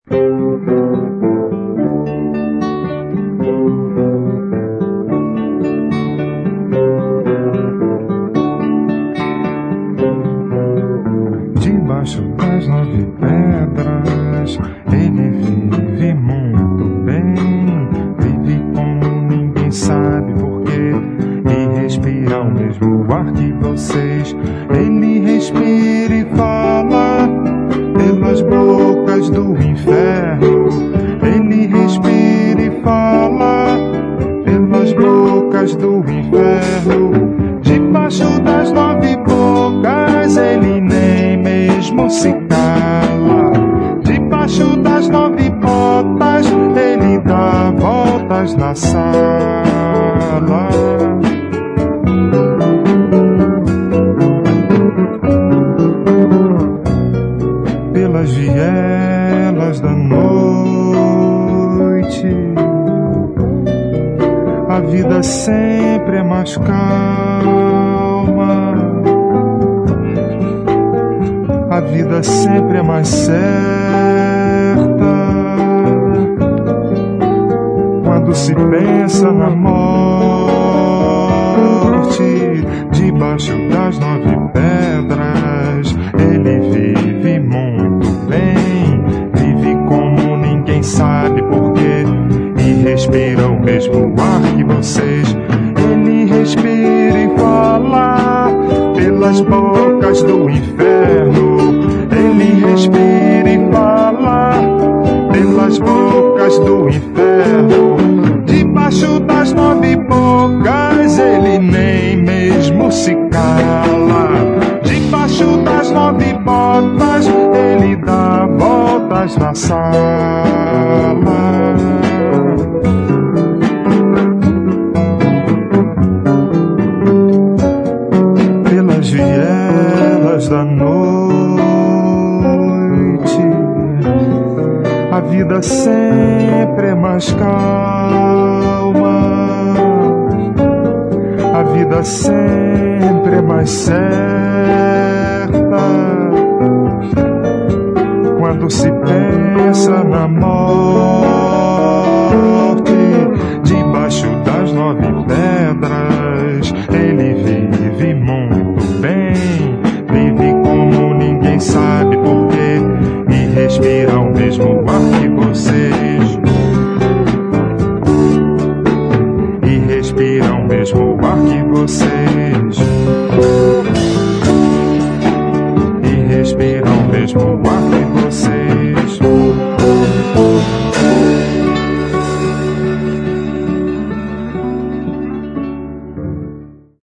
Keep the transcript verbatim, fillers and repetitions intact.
Debaixo das nove pedras, ele vive muito bem. Vive como ninguém sabe porquê, e respira o mesmo ar que vocês. Ele respira e fala pelas bocas do inferno. Ele respira e fala pelas bocas do inferno. Debaixo das nove bocas, ele nem mesmo se cala. Debaixo das nove botas, ele dá voltas na sala. Pelas vielas da noite, a vida sempre é mais calma. A vida sempre é mais certa quando se pensa na morte. Debaixo das nove pedras, ele vive muito bem. Vive como ninguém sabe porquê, e respira o mesmo ar que vocês. Ele respira e fala pelas bocas do inferno. Ele respira e fala pelas bocas do inferno. Debaixo das nove bocas, ele nem mesmo se cala. Debaixo das nove botas, ele dá voltas na sala. Pelas vielas da noite, a vida sempre é mais calma. A vida sempre é mais certa quando se pensa na morte. Debaixo das nove pedras, ele vive muito bem. Vive como ninguém sabe porquê, e respira o mesmo ar que você.